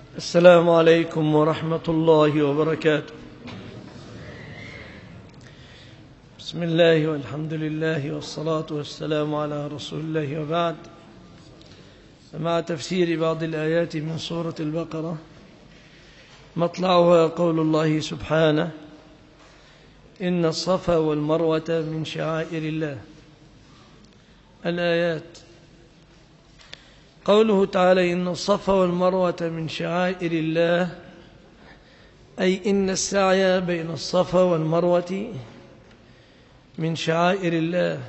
السلام عليكم ورحمة الله وبركاته. بسم الله والحمد لله والصلاة والسلام على رسول الله، وبعد. مع تفسير بعض الآيات من سورة البقرة، مطلعها قول الله سبحانه: إن الصفا والمروة من شعائر الله. الآيات: قوله تعالى: إن الصفا والمروة من شعائر الله، أي إن السعي بين الصفا والمروة من شعائر الله.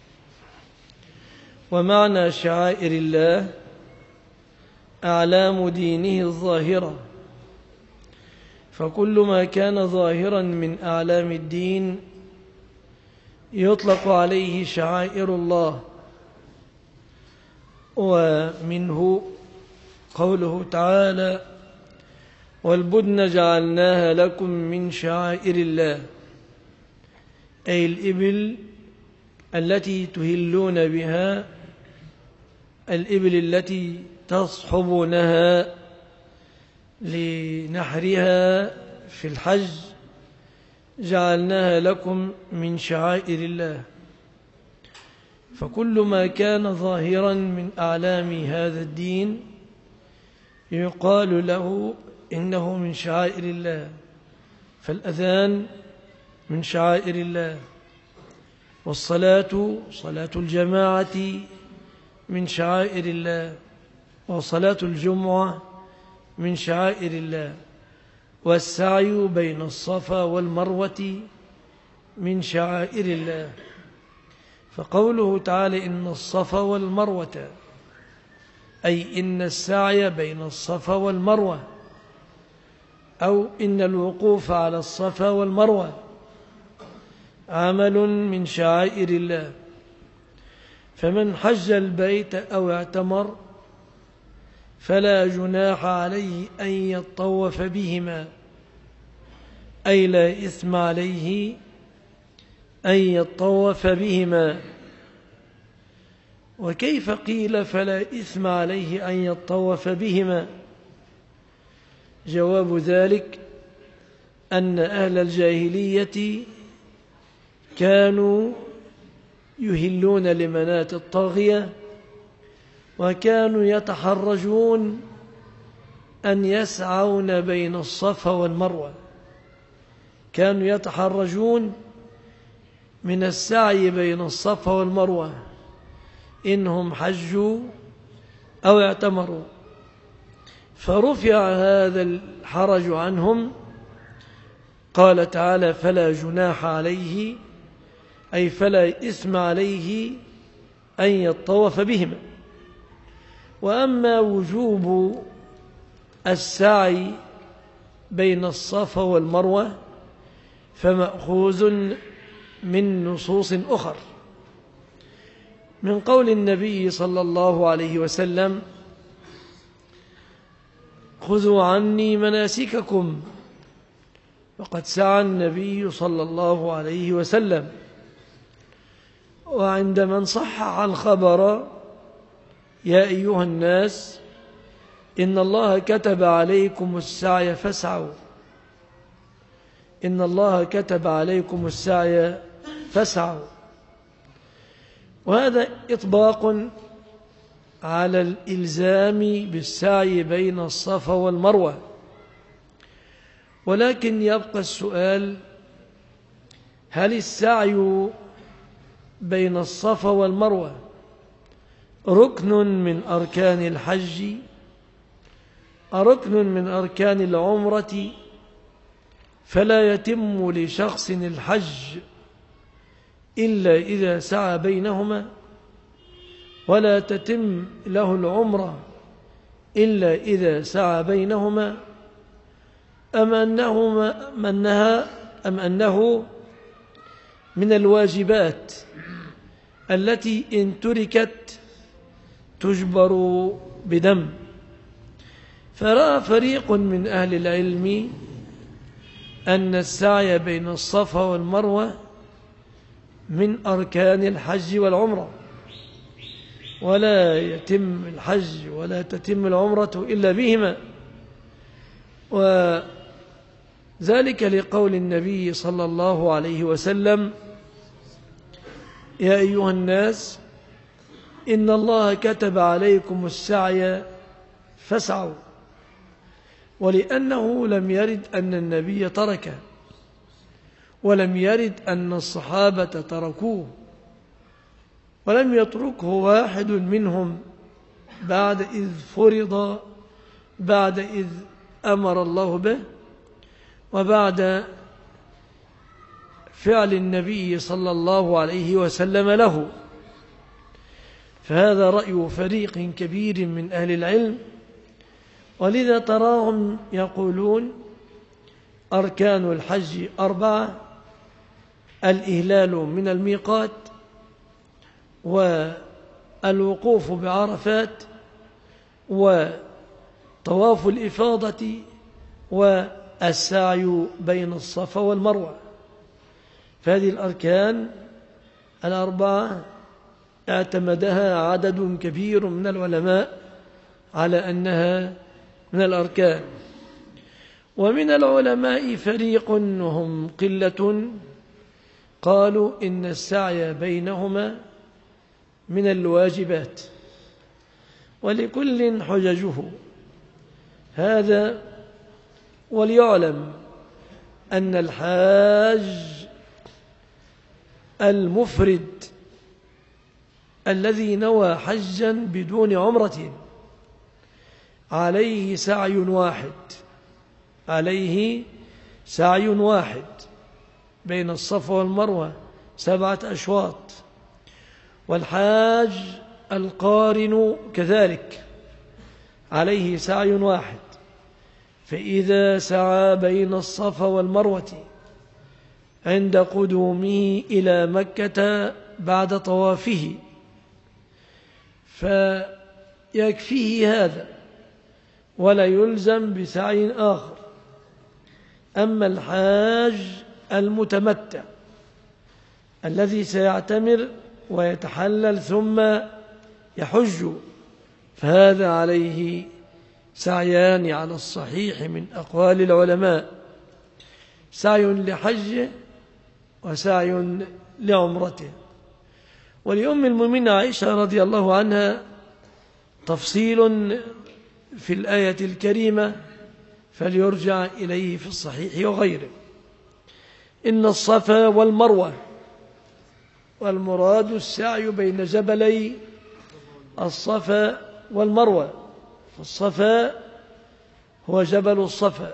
ومعنى شعائر الله أعلام دينه الظاهرة، فكل ما كان ظاهرا من أعلام الدين يطلق عليه شعائر الله. ومنه قوله تعالى: والبدن جعلناها لكم من شعائر الله، أي الإبل التي تهلون بها، الإبل التي تصحبونها لنحرها في الحج، جعلناها لكم من شعائر الله. فكل ما كان ظاهرا من أعلام هذا الدين يقال له إنه من شعائر الله. فالأذان من شعائر الله، والصلاة صلاة الجماعة من شعائر الله، وصلاة الجمعة من شعائر الله، والسعي بين الصفا والمروة من شعائر الله. فقوله تعالى: إن الصفا والمروة، أي إن السعي بين الصفا والمروة، أو إن الوقوف على الصفا والمروة عمل من شعائر الله. فمن حج البيت أو اعتمر فلا جناح عليه أن يطوف بهما، أي لا إثم عليه أن يطوف بهما. وكيف قيل فلا إثم عليه أن يطوف بهما؟ جواب ذلك أن أهل الجاهلية كانوا يهلون لمناة الطاغية، وكانوا يتحرجون أن يسعون بين الصفا والمروة، كانوا يتحرجون من السعي بين الصفا والمروة إنهم حجوا أو اعتمروا. فرفع هذا الحرج عنهم. قال تعالى: فلا جناح عليه، أي فلا إثم عليه أن يطوف بهما. وأما وجوب السعي بين الصفا والمروة فمأخوذ من نصوص أخر، من قول النبي صلى الله عليه وسلم: خذوا عني مناسككم. وقد سعى النبي صلى الله عليه وسلم. وعند من صحح الخبر: يا أيها الناس إن الله كتب عليكم السعي فاسعوا، إن الله كتب عليكم السعي فاسعوا. وهذا إطباق على الإلزام بالسعي بين الصفا والمروة. ولكن يبقى السؤال: هل السعي بين الصفا والمروة ركن من أركان الحج، ركن من أركان العمرة، فلا يتم لشخص الحج إلا إذا سعى بينهما، ولا تتم له العمرة إلا إذا سعى بينهما، أم أنه من الواجبات التي إن تركت تجبر بدم؟ فرأى فريق من أهل العلم أن السعي بين الصفا والمروة من أركان الحج والعمرة، ولا يتم الحج ولا تتم العمرة إلا بهما، وذلك لقول النبي صلى الله عليه وسلم: يا أيها الناس إن الله كتب عليكم السعي فاسعوا، ولأنه لم يرد أن النبي تركه، ولم يرد أن الصحابة تركوه، ولم يتركه واحد منهم بعد إذ أمر الله به، وبعد فعل النبي صلى الله عليه وسلم له. فهذا رأي فريق كبير من أهل العلم، ولذا تراهم يقولون: أركان الحج 4: الإهلال من الميقات، والوقوف بعرفات، وطواف الإفاضة، والسعي بين الصفا والمروة. فهذه الأركان 4 اعتمدها عدد كبير من العلماء على أنها من الأركان. ومن العلماء فريق وهم قلة قالوا إن السعي بينهما من الواجبات، ولكل حججه هذا. وليعلم أن الحاج المفرد الذي نوى حجا بدون عمرة عليه سعي واحد بين الصفا والمروة 7 أشواط. والحاج القارن كذلك عليه سعي واحد، فإذا سعى بين الصفا والمروة عند قدومه إلى مكة بعد طوافه فيكفيه هذا ولا يلزم بسعي آخر. أما الحاج المتمتع الذي سيعتمر ويتحلل ثم يحج فهذا عليه سعيان على الصحيح من أقوال العلماء: سعي لحجه وسعي لعمرته. ولأم المؤمنين عائشة رضي الله عنها تفصيل في الآية الكريمة فليرجع إليه في الصحيح وغيره. إن الصفا والمروة، والمراد السعي بين جبلي الصفا والمروة، فالصفا هو جبل الصفا.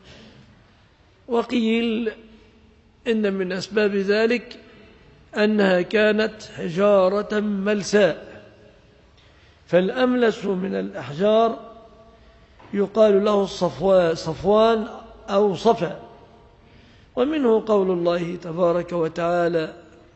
وقيل إن من أسباب ذلك أنها كانت حجارة ملساء، فالأملس من الأحجار يقال له صفوان أو صفا. ومنه قول الله تبارك وتعالى: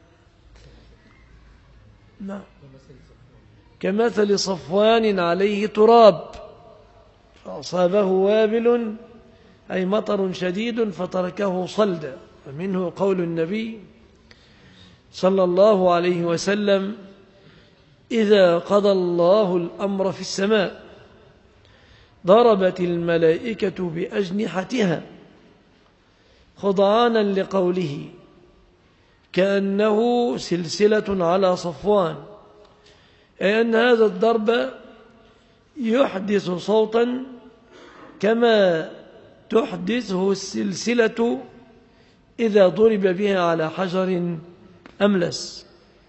كمثل صفوان عليه تراب فأصابه وابل، أي مطر شديد فتركه صلدا. ومنه قول النبي صلى الله عليه وسلم: إذا قضى الله الأمر في السماء ضربت الملائكة بأجنحتها خضعانا لقوله كأنه سلسلة على صفوان، أي أن هذا الضرب يحدث صوتا كما تحدثه السلسلة إذا ضرب بها على حجر أملس.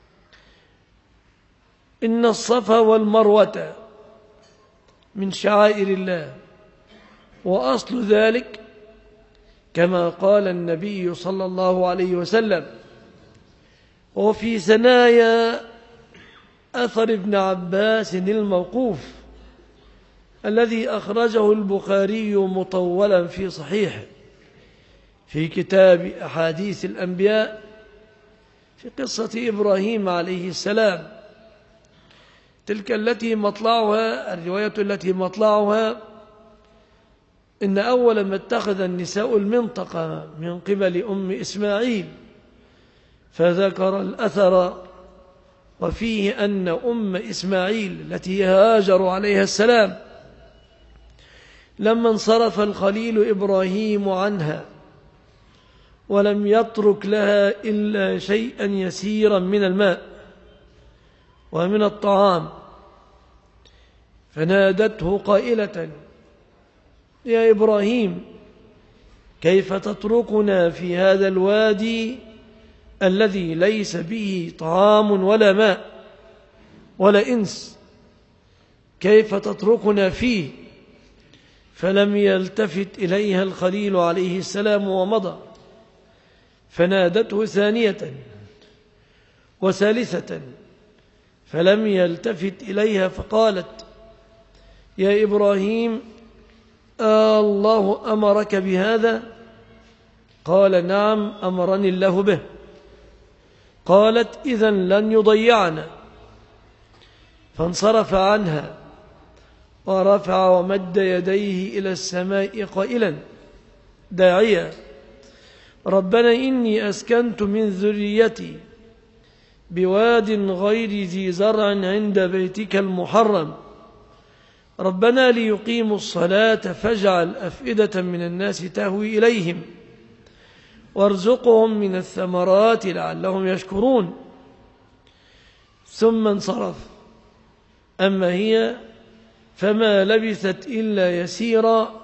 إن الصفا والمروة من شعائر الله، وأصل ذلك كما قال النبي صلى الله عليه وسلم. وفي ثنايا أثر ابن عباس الموقوف الذي أخرجه البخاري مطولا في صحيحه في كتاب أحاديث الأنبياء في قصة إبراهيم عليه السلام، تلك التي مطلعها الرواية التي مطلعها إن أول ما اتخذ النساء المنطقة من قبل أم إسماعيل، فذكر الأثر وفيه أن أم إسماعيل التي هاجر عليها السلام لما انصرف الخليل إبراهيم عنها ولم يترك لها إلا شيئا يسيرا من الماء ومن الطعام، فنادته قائلة: يا إبراهيم، كيف تتركنا في هذا الوادي الذي ليس به طعام ولا ماء ولا إنس؟ كيف تتركنا فيه؟ فلم يلتفت إليها الخليل عليه السلام ومضى. فنادته ثانية وثالثة فلم يلتفت إليها، فقالت: يا إبراهيم، الله أمرك بهذا؟ قال: نعم، أمرني الله به. قالت: إذن لن يضيعنا. فانصرف عنها ورفع ومد يديه إلى السماء قائلا داعيا: ربنا إني أسكنت من ذريتي بواد غير ذي زرع عند بيتك المحرم، ربنا ليقيموا الصلاة فاجعل أفئدة من الناس تهوي إليهم وارزقهم من الثمرات لعلهم يشكرون. ثم انصرف. أما هي فما لبثت إلا يسيرا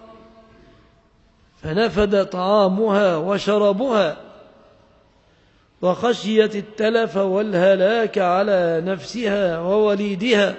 فنفد طعامها وشربها، وخشيت التلف والهلاك على نفسها ووليدها،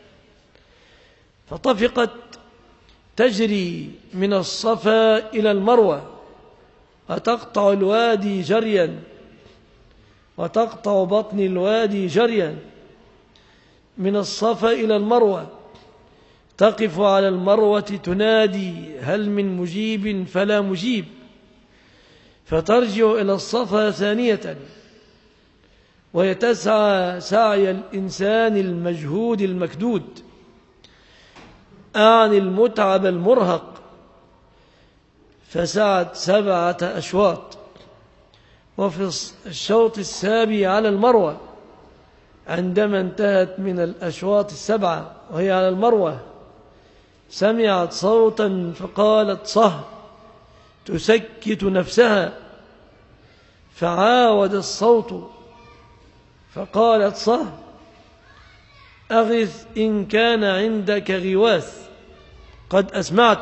فطفقت تجري من الصفا إلى المروة وتقطع الوادي جريا، وتقطع بطن الوادي جريا من الصفا إلى المروة، تقف على المروة تنادي: هل من مجيب؟ فلا مجيب، فترجع إلى الصفا ثانية، وهي تسعى سعي الإنسان المجهود المكدود، أعني المتعب المرهق، فسعت 7 أشواط. وفي الشوط السابع على المروة عندما انتهت من الأشواط 7 وهي على المروة سمعت صوتا فقالت: صه، تسكت نفسها، فعاود الصوت فقالت: صه، أغث إن كان عندك غواث قد أسمعت.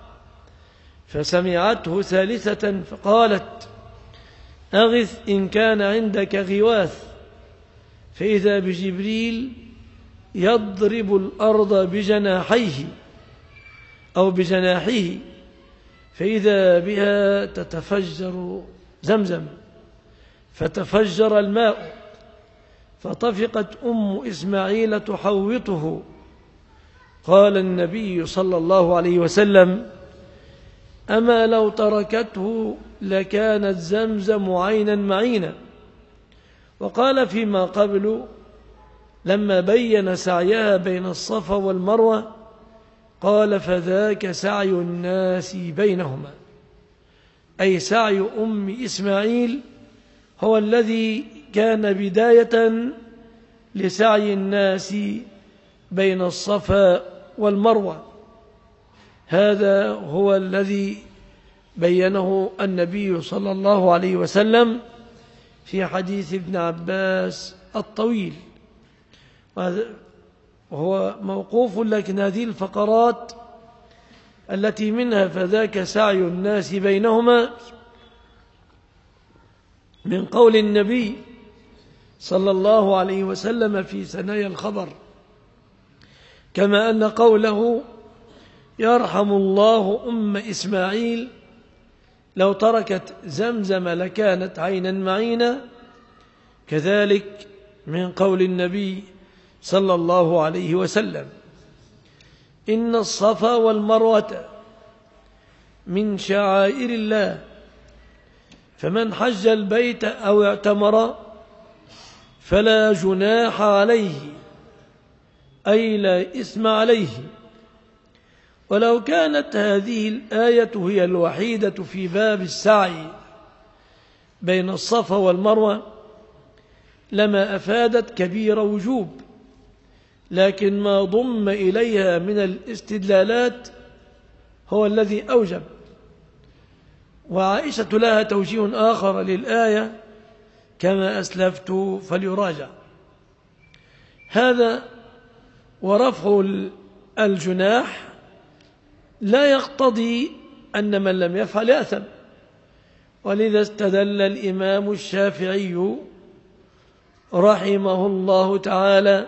فسمعته ثالثة فقالت: أغث إن كان عندك غواث، فإذا بجبريل يضرب الأرض بجناحيه أو بجناحه، فإذا بها تتفجر زمزم، فتفجر الماء، فطفقت أم إسماعيل تحوطه. قال النبي صلى الله عليه وسلم: أما لو تركته لكانت زمزم عينا معينا. وقال فيما قبل لما بين سعيها بين الصفا والمروة قال: فذاك سعي الناس بينهما، أي سعي أم إسماعيل هو الذي كان بداية لسعي الناس بين الصفا والمروة. هذا هو الذي بينه النبي صلى الله عليه وسلم في حديث ابن عباس الطويل، وهو موقوف، لكن هذه الفقرات التي منها فذاك سعي الناس بينهما من قول النبي صلى الله عليه وسلم في ثنايا الخبر، كما أن قوله: يرحم الله أم إسماعيل لو تركت زمزم لكانت عينا معينا، كذلك من قول النبي صلى الله عليه وسلم: إن الصفا والمروة من شعائر الله، فمن حج البيت أو اعتمر فلا جناح عليه، أي لا إثم عليه. ولو كانت هذه الآية هي الوحيدة في باب السعي بين الصفا والمروة لما أفادت كبير وجوب، لكن ما ضم إليها من الاستدلالات هو الذي أوجب. وعائشة لها توجيه آخر للآية كما أسلفت فليراجع. هذا ورفع الجناح لا يقتضي أن من لم يفعل يأثم، ولذا استدل الإمام الشافعي رحمه الله تعالى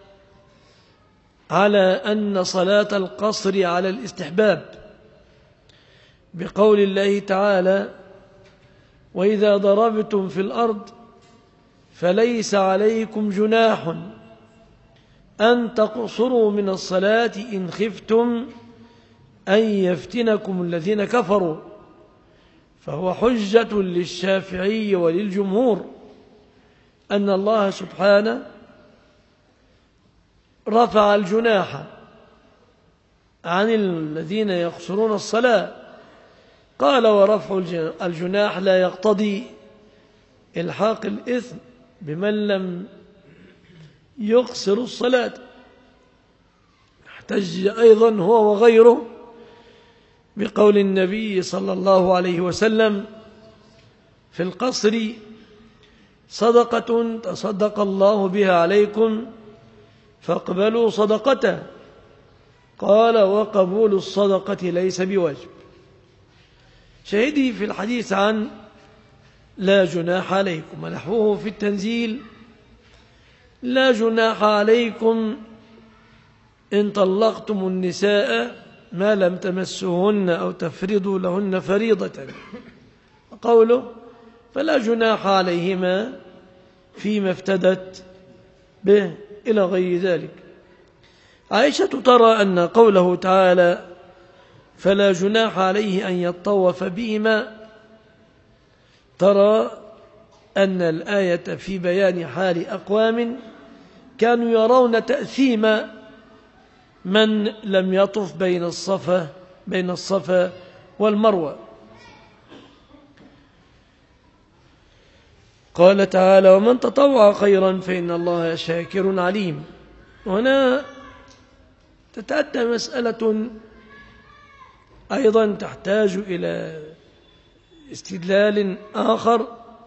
على أن صلاة القصر على الاستحباب بقول الله تعالى: وإذا ضربتم في الأرض فليس عليكم جناح أن تقصروا من الصلاة إن خفتم أن يفتنكم الذين كفروا. فهو حجة للشافعي وللجمهور أن الله سبحانه رفع الجناح عن الذين يقصرون الصلاة. قال: ورفع الجناح لا يقتضي إلحاق الإثم بمن لم يقصر الصلاة. احتج أيضا هو وغيره بقول النبي صلى الله عليه وسلم في القصر: صدقة تصدق الله بها عليكم فاقبلوا صدقته. قال: وقبول الصدقة ليس بواجب. شهدي في الحديث عن لا جناح عليكم، ونحوه في التنزيل: لا جناح عليكم إن طلقتم النساء ما لم تمسوهن أو تفرضوا لهن فريضة. قوله: فلا جناح عليهما فيما افتدت به، إلى غير ذلك. عائشة ترى أن قوله تعالى: فلا جناح عليه أن يطوف بهما، ترى أن الآية في بيان حال أقوام كانوا يرون تأثيم من لم يطف بين الصفا والمروة. قال تعالى: ومن تطوع خيرا فإن الله شاكر عليم. هنا تتأتى مسألة أيضا تحتاج إلى استدلال آخر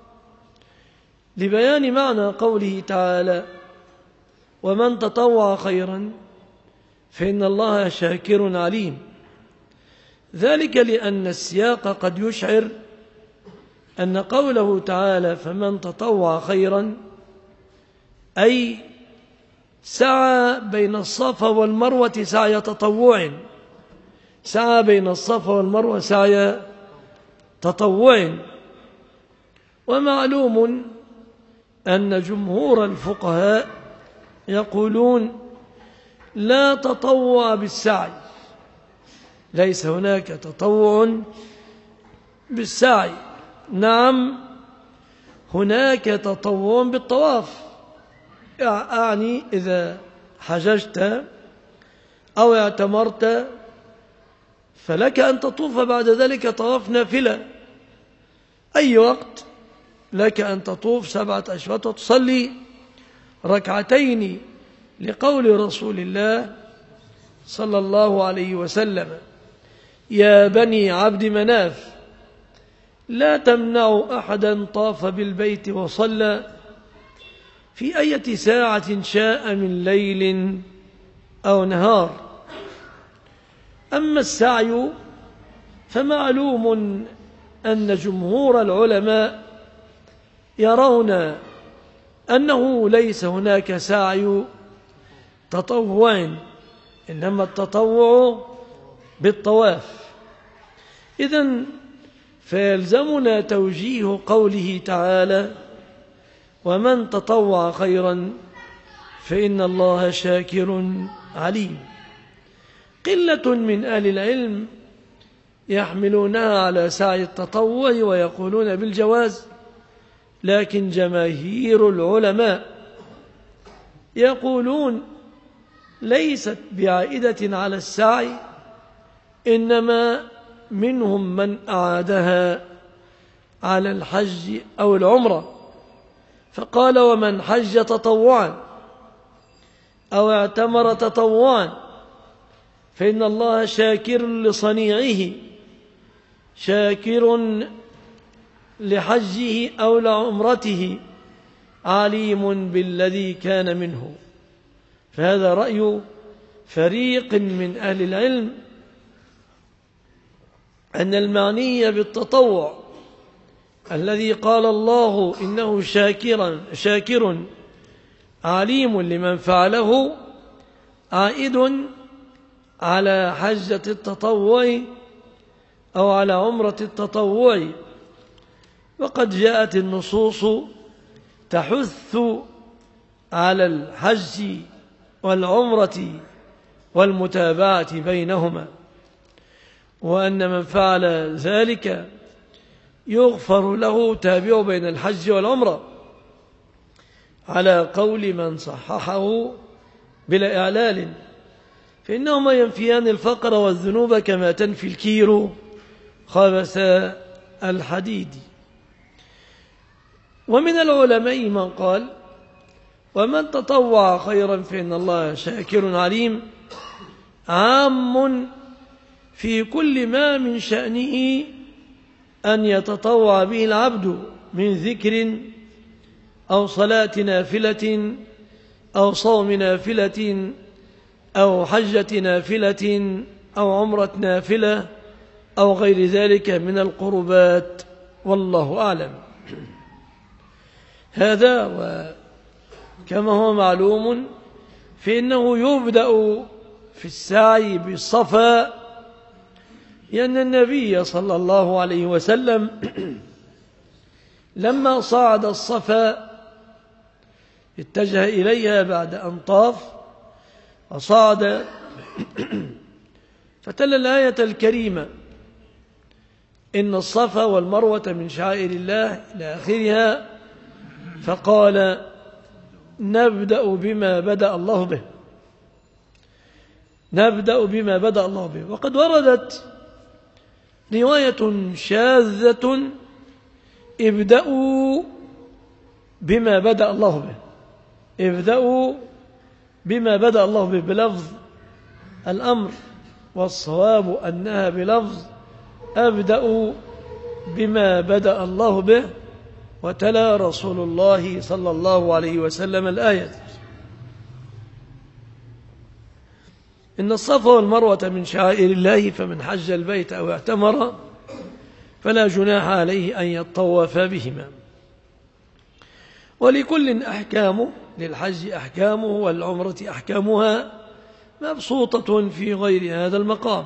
لبيان معنى قوله تعالى: ومن تطوع خيرا فإن الله شاكر عليم. ذلك لأن السياق قد يشعر أن قوله تعالى: فمن تطوع خيرا أي سعى بين الصفا والمروة سعي تطوع، سعى بين الصفا والمروة سعي تطوع. ومعلوم أن جمهور الفقهاء يقولون: لا تطوع بالسعي، ليس هناك تطوع بالسعي. نعم، هناك تطوع بالطواف، أعني إذا حججت أو اعتمرت فلك أن تطوف بعد ذلك طواف نافلة، أي وقت لك أن تطوف 7 أشواط وتصلي ركعتين، لقول رسول الله صلى الله عليه وسلم: يا بني عبد مناف لا تمنعوا أحدا طاف بالبيت وصلى في أي ساعة شاء من ليل أو نهار. أما السعي فمعلوم أن جمهور العلماء يرون أنه ليس هناك سعي تطوع، إنما التطوع بالطواف. إذن فيلزمنا توجيه قوله تعالى: ومن تطوع خيرا فإن الله شاكر عليم. قلة من أهل العلم يحملونها على سعي التطوع ويقولون بالجواز، لكن جماهير العلماء يقولون ليست بعائدة على السعي، إنما منهم من أعادها على الحج أو العمرة، فقال: ومن حج تطوعا أو اعتمر تطوعا فإن الله شاكر لصنيعه، شاكر لحجه أو لعمرته، عليم بالذي كان منه. فهذا رأي فريق من أهل العلم أن المعني بالتطوع الذي قال الله إنه شاكر عليم لمن فعله عائد على حجة التطوع أو على عمرة التطوع. وقد جاءت النصوص تحث على الحج والعمرة والمتابعة بينهما، وأن من فعل ذلك يغفر له تابع بين الحج والعمرة، على قول من صححه بلا إعلال، فإنهما ينفيان الفقر والذنوب كما تنفي الكير خبث الحديد. ومن العلماء من قال: ومن تطوع خيرا فإن الله شاكر عليم، عام في كل ما من شأنه أن يتطوع به العبد من ذكر أو صلاة نافلة أو صوم نافلة أو حجة نافلة أو عمرة نافلة أو غير ذلك من القربات، والله أعلم. هذا وكما هو معلوم فإنه يبدأ في السعي بالصفا، لأن النبي صلى الله عليه وسلم لما صعد الصفا اتجه إليها بعد أن طاف وصعد فتلا الآية الكريمة: إن الصفا والمروة من شعائر الله إلى آخرها، فقال: نبدأ بما بدأ الله به، نبدأ بما بدأ الله به. وقد وردت رواية شاذة: ابدأوا بما بدأ الله به، ابدأوا بما بدأ الله به بلفظ الأمر، والصواب أنها بلفظ أبدأ بما بدأ الله به. وتلا رسول الله صلى الله عليه وسلم الآية: إن الصفا والمروة من شعائر الله، فمن حج البيت أو اعتمر فلا جناح عليه أن يطوف بهما. ولكل أحكامه، للحج أحكامه والعمرة أحكامها مبسوطة في غير هذا المقام.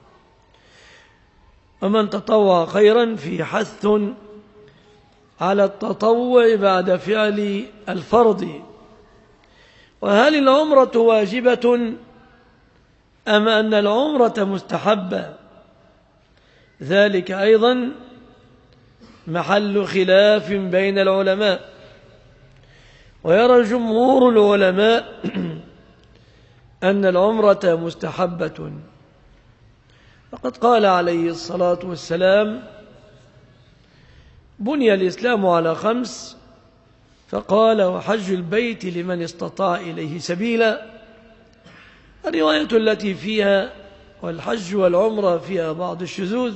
ومن تطوع خيرا في حث على التطوع بعد فعل الفرض. وهل العمرة واجبة أم أن العمرة مستحبة؟ ذلك أيضا محل خلاف بين العلماء، ويرى جمهور العلماء أن العمرة مستحبة. فقد قال عليه الصلاة والسلام: بني الإسلام على 5، فقال: وحج البيت لمن استطاع إليه سبيلا. الرواية التي فيها والحج والعمرة فيها بعض الشذوذ،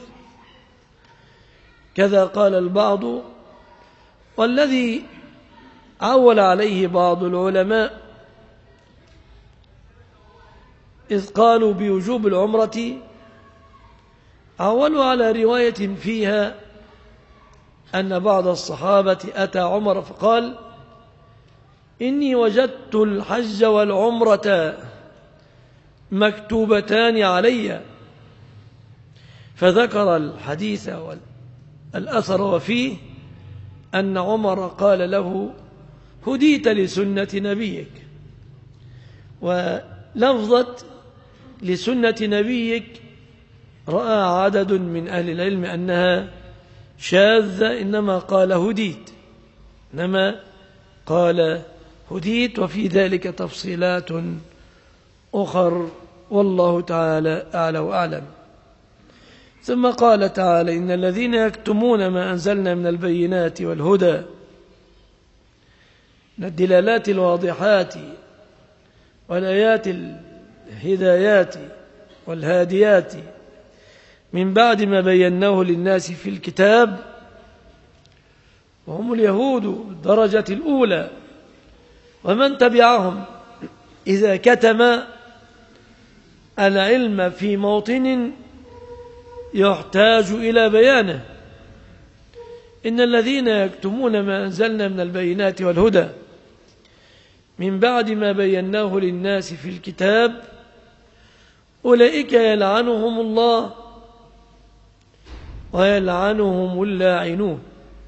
كذا قال البعض، والذي عول عليه بعض العلماء إذ قالوا بوجوب العمرة عولوا على رواية فيها أن بعض الصحابة أتى عمر فقال: إني وجدت الحج والعمرة مكتوبتان علي، فذكر الحديث والأثر وفيه أن عمر قال له: هديت لسنة نبيك. ولفظة لسنة نبيك رأى عدد من أهل العلم أنها شاذة، إنما قال هديت، إنما قال هديت، وفي تفصيلات تفصيلات أخر، والله تعالى أعلى وأعلم. ثم قال تعالى: إن الذين يكتمون ما أنزلنا من البينات والهدى، من الدلالات الواضحات والآيات الهدايات والهاديات من بعد ما بيناه للناس في الكتاب، وهم اليهود الدرجة الأولى ومن تبعهم، إذا كتم العلم في موطن يحتاج إلى بيانه. إن الذين يكتمون ما أنزلنا من البينات والهدى من بعد ما بيناه للناس في الكتاب أولئك يلعنهم الله ويلعنهم اللاعنون.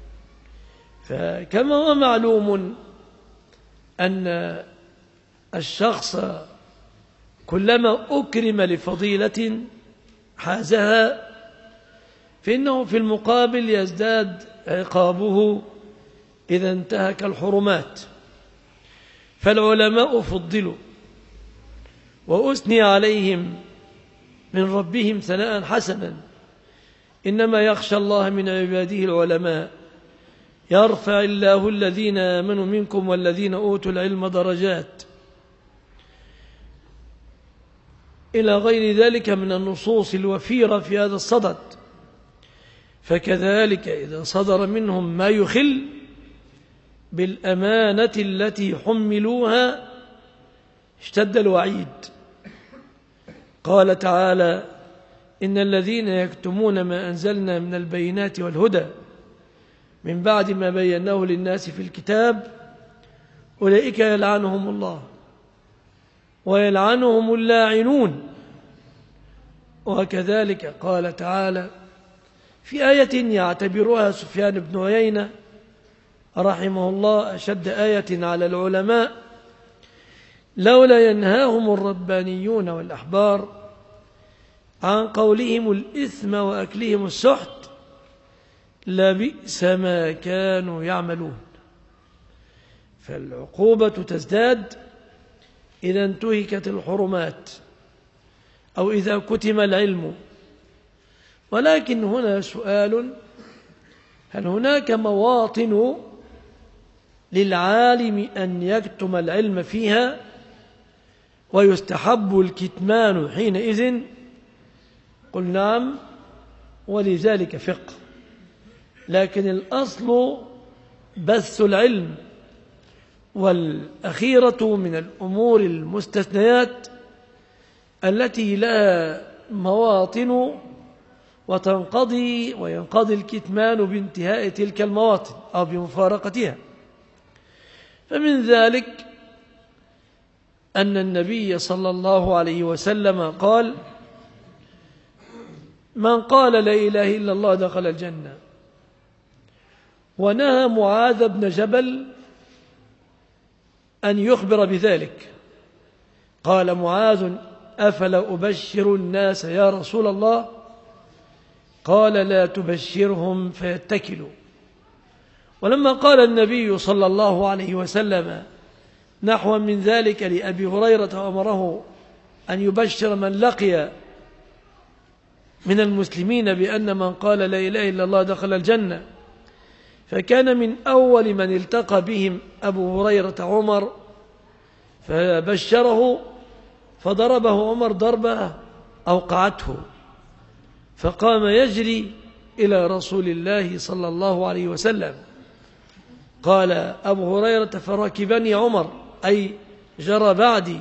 فكما هو معلوم أن الشخص كلما أكرم لفضيلة حازها فإنه في المقابل يزداد عقابه إذا انتهك الحرمات. فالعلماء فضلوا وأثني عليهم من ربهم ثناء حسنا. إنما يخشى الله من عباده العلماء، يرفع الله الذين آمنوا منكم والذين أوتوا العلم درجات، إلى غير ذلك من النصوص الوفيرة في هذا الصدد. فكذلك إذا صدر منهم ما يخل بالأمانة التي حملوها اشتد الوعيد. قال تعالى: إن الذين يكتمون ما أنزلنا من البينات والهدى من بعد ما بيناه للناس في الكتاب أولئك يلعنهم الله ويلعنهم اللاعنون. وكذلك قال تعالى في آية يعتبرها سفيان بن عيينة رحمه الله أشد آية على العلماء: لولا ينهاهم الربانيون والأحبار عن قولهم الإثم وأكلهم السحت لبئس ما كانوا يعملون. فالعقوبة تزداد إذا انتهكت الحرمات أو إذا كتم العلم. ولكن هنا سؤال: هل هناك مواطن للعالم أن يكتم العلم فيها ويستحب الكتمان حينئذ؟ قل نعم، ولذلك فقه. لكن الأصل بث العلم، والأخيرة من الأمور المستثنيات التي لها مواطن وينقضي الكتمان بانتهاء تلك المواطن أو بمفارقتها. فمن ذلك أن النبي صلى الله عليه وسلم قال: من قال لا إله إلا الله دخل الجنة. ونهى معاذ بن جبل أن يخبر بذلك. قال معاذ: أفلا أبشر الناس يا رسول الله؟ قال: لا تبشرهم فيتكلوا. ولما قال النبي صلى الله عليه وسلم نحو من ذلك لأبي هريرة أمره أن يبشر من لقي من المسلمين بأن من قال لا إله إلا الله دخل الجنة، فكان من أول من التقى بهم أبو هريرة عمر فبشره، فضربه عمر ضربة أوقعته، فقام يجري إلى رسول الله صلى الله عليه وسلم. قال أبو هريرة: فركبني عمر، أي جرى بعدي.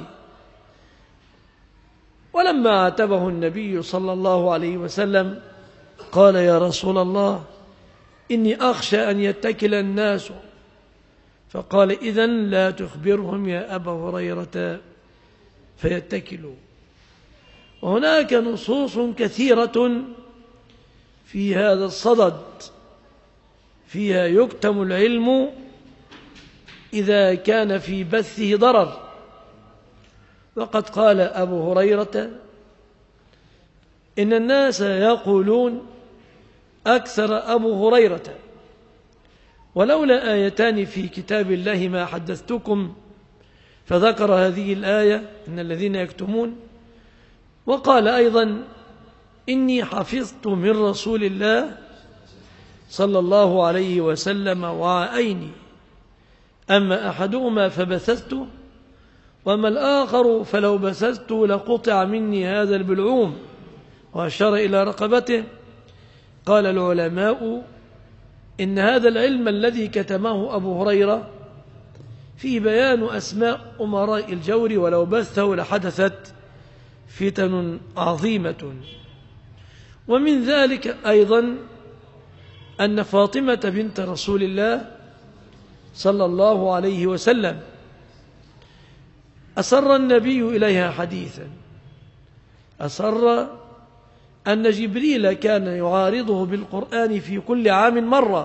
ولما عاتبه النبي صلى الله عليه وسلم قال: يا رسول الله، إني أخشى أن يتكل الناس. فقال: إذن لا تخبرهم يا أبا هريرة فيتكلوا. وهناك نصوص كثيرة في هذا الصدد فيها يكتم العلم إذا كان في بثه ضرر. وقد قال أبو هريرة: إن الناس يقولون أكثر أبو هريرة، ولولا آيتان في كتاب الله ما حدثتكم. فذكر هذه الآية: إن الذين يكتمون. وقال أيضا: إني حفظت من رسول الله صلى الله عليه وسلم وعائين، أما أحدهما فبثثته وأما الآخر فلو بسست لقطع مني هذا البلعوم، وأشار إلى رقبته. قال العلماء إن هذا العلم الذي كتمه أبو هريرة فيه بيان أسماء أمراء الجور، ولو بثه لحدثت فتن عظيمة. ومن ذلك أيضا أن فاطمة بنت رسول الله صلى الله عليه وسلم أسر النبي إليها حديثا، أسر أن جبريل كان يعارضه بالقرآن في كل عام مرة،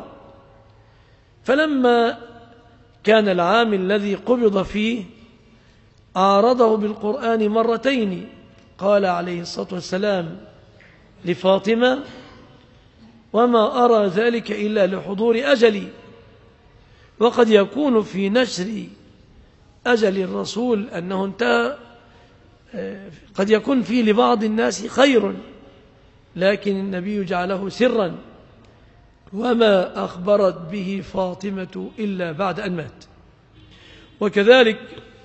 فلما كان العام الذي قبض فيه عارضه بالقرآن مرتين. قال عليه الصلاة والسلام لفاطمة: وما أرى ذلك إلا لحضور أجلي، وقد يكون في نشر أجل الرسول أنه انتهى، قد يكون فيه لبعض الناس خير، لكن النبي جعله سرا، وما أخبرت به فاطمة إلا بعد أن مات. وكذلك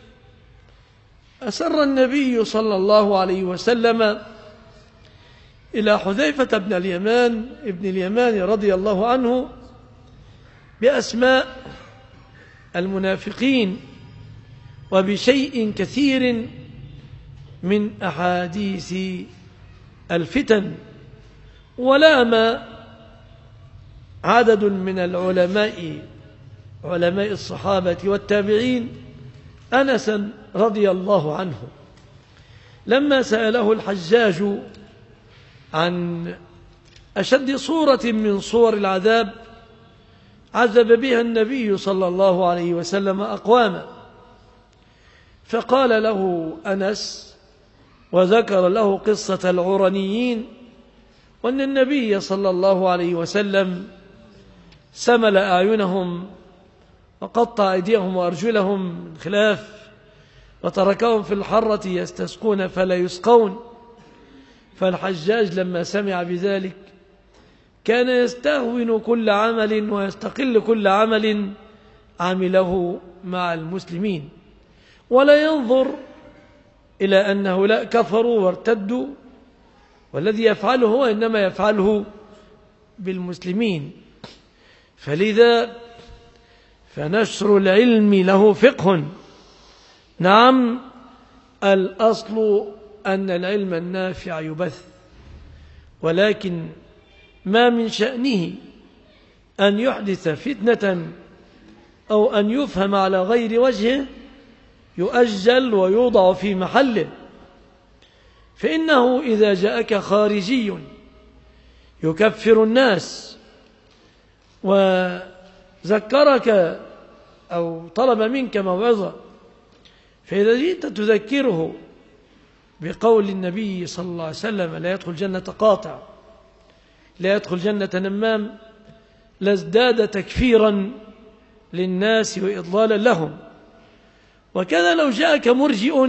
أسر النبي صلى الله عليه وسلم إلى حذيفة بن اليمان رضي الله عنه بأسماء المنافقين وبشيء كثير من أحاديث الفتن. ولام عدد من علماء الصحابة والتابعين أنسا رضي الله عنه لما سأله الحجاج عن أشد صورة من صور العذاب عذب بها النبي صلى الله عليه وسلم أقواما، فقال له أنس وذكر له قصة العرنيين، وأن النبي صلى الله عليه وسلم سمل أعينهم وقطع أيديهم وأرجلهم من خلاف، وتركهم في الحرة يستسقون فلا يسقون. فالحجاج لما سمع بذلك كان يستهون كل عمل ويستقل كل عمل عمله مع المسلمين، ولا ينظر إلى أن هؤلاء كفروا وارتدوا، والذي يفعله هو إنما يفعله بالمسلمين. فلذا فنشر العلم له فقه. نعم، الأصل أن العلم النافع يبث، ولكن ما من شأنه أن يحدث فتنة أو أن يفهم على غير وجهه يؤجل ويوضع في محله. فإنه إذا جاءك خارجي يكفر الناس وذكرك أو طلب منك موعظة، فإذا جئت تذكره بقول النبي صلى الله عليه وسلم: لا يدخل جنة قاطع، لا يدخل جنة نمام، لازداد تكفيرا للناس وإضلالا لهم. وكذا لو جاءك مرجئ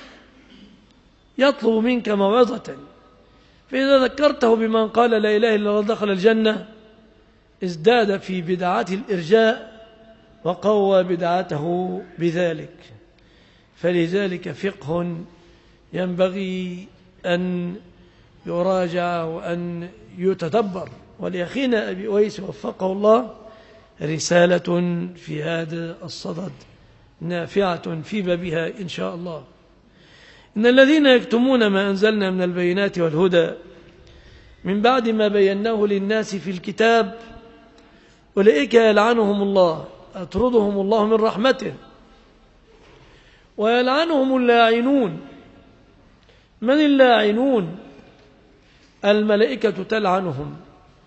يطلب منك موعظة، فإذا ذكرته بمن قال لا إله إلا الله دخل الجنة ازداد في بدعة الإرجاء وقوى بدعته بذلك. فلذلك فقه ينبغي أن يراجع وأن يتدبر. ولأخينا أبي أويس وفقه الله رسالة في هذا الصدد نافعة في بابها إن شاء الله. إن الذين يكتمون ما أنزلنا من البينات والهدى من بعد ما بيناه للناس في الكتاب أولئك يلعنهم الله، أطردهم الله من رحمته، ويلعنهم اللاعنون. من اللاعنون؟ الملائكة تلعنهم،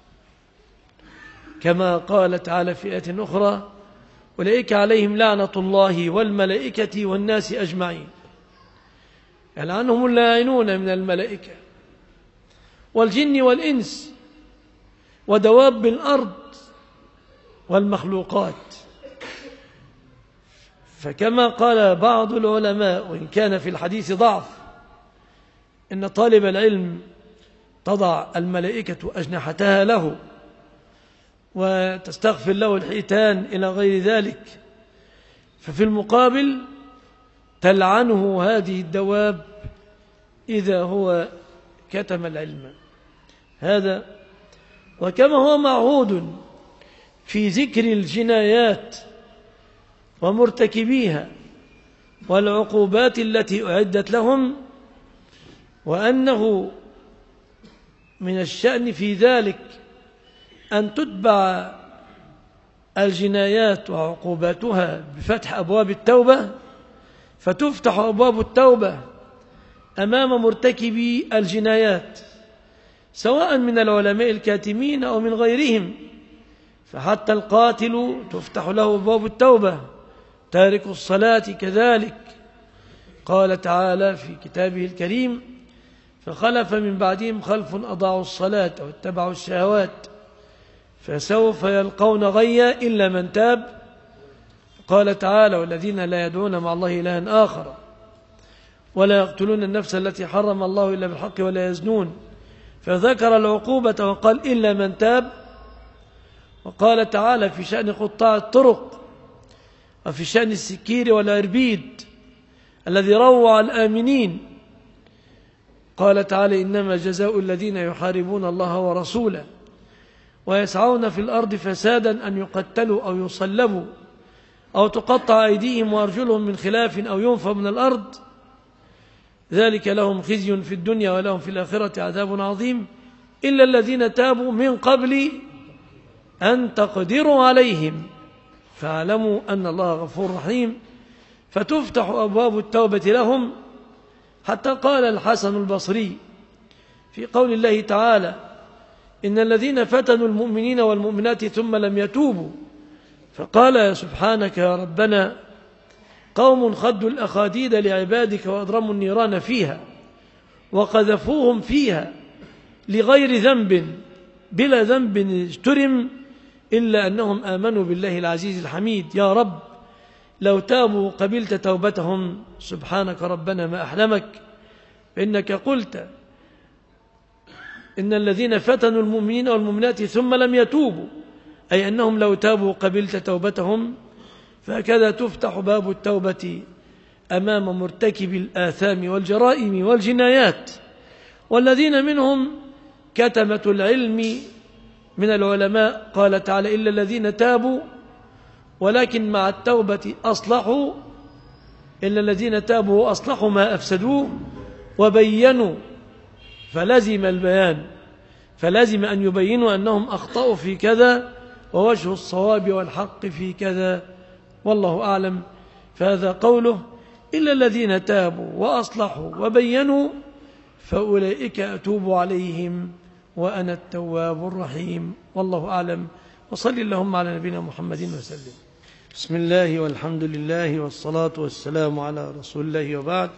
كما قال تعالى في آية أخرى: أولئك عليهم لعنة الله والملائكة والناس أجمعين. يلعنهم اللاعنون من الملائكة والجن والإنس ودواب الأرض والمخلوقات. فكما قال بعض العلماء وإن كان في الحديث ضعف، إن طالب العلم تضع الملائكة أجنحتها له وتستغفر له الحيتان إلى غير ذلك. ففي المقابل تلعنه هذه الدواب إذا هو كتم العلم. هذا وكما هو معهود في ذكر الجنايات ومرتكبيها والعقوبات التي أعدت لهم، وأنه من الشأن في ذلك أن تتبع الجنايات وعقوباتها بفتح أبواب التوبة، فتفتح أبواب التوبة أمام مرتكبي الجنايات سواء من العلماء الكاتمين أو من غيرهم، فحتى القاتل تفتح له أبواب التوبة، تارك الصلاة كذلك. قال تعالى في كتابه الكريم: فخلف من بعدهم خلف أضاعوا الصلاة واتبعوا الشهوات فسوف يلقون غيا إلا من تاب. قال تعالى: والذين لا يدعون مع الله إلها آخر ولا يقتلون النفس التي حرم الله إلا بالحق ولا يزنون، فذكر العقوبة وقال: إلا من تاب. وقال تعالى في شأن قطاع الطرق وفي شأن السكير والأربيد الذي روع الآمنين، قال تعالى: إنما جزاء الذين يحاربون الله ورسوله ويسعون في الأرض فسادا أن يقتلوا أو يصلبوا أو تقطع أيديهم وأرجلهم من خلاف أو ينفوا من الأرض، ذلك لهم خزي في الدنيا ولهم في الآخرة عذاب عظيم، إلا الذين تابوا من قبل أن تقدروا عليهم فاعلموا أن الله غفور رحيم. فتفتح أبواب التوبة لهم، حتى قال الحسن البصري في قول الله تعالى: إن الذين فتنوا المؤمنين والمؤمنات ثم لم يتوبوا، فقال: سبحانك يا ربنا قوم خدوا الأخاديد لعبادك وأضرموا النيران فيها وقذفوهم فيها لغير ذنب بلا ذنب اجترم إلا أنهم آمنوا بالله العزيز الحميد. يا رب لو تابوا قبلت توبتهم، سبحانك ربنا ما أحلمك، فإنك قلت: إن الذين فتنوا المؤمنين والمؤمنات ثم لم يتوبوا، أي أنهم لو تابوا قبلت توبتهم. فهكذا تفتح باب التوبة أمام مرتكب الآثام والجرائم والجنايات، والذين منهم كتمة العلم من العلماء. قال تعالى: إلا الذين تابوا ولكن مع التوبة أصلحوا، إلا الذين تابوا وأصلحوا ما أفسدوه وبينوا، فلزم البيان، فلازم أن يبينوا أنهم أخطأوا في كذا ووجه الصواب والحق في كذا، والله أعلم. فهذا قوله: إلا الذين تابوا وأصلحوا وبينوا فأولئك أتوب عليهم وأنا التواب الرحيم، والله أعلم. وصل اللهم على نبينا محمد وسلم. بسم الله والحمد لله والصلاة والسلام على رسول الله، وبعد.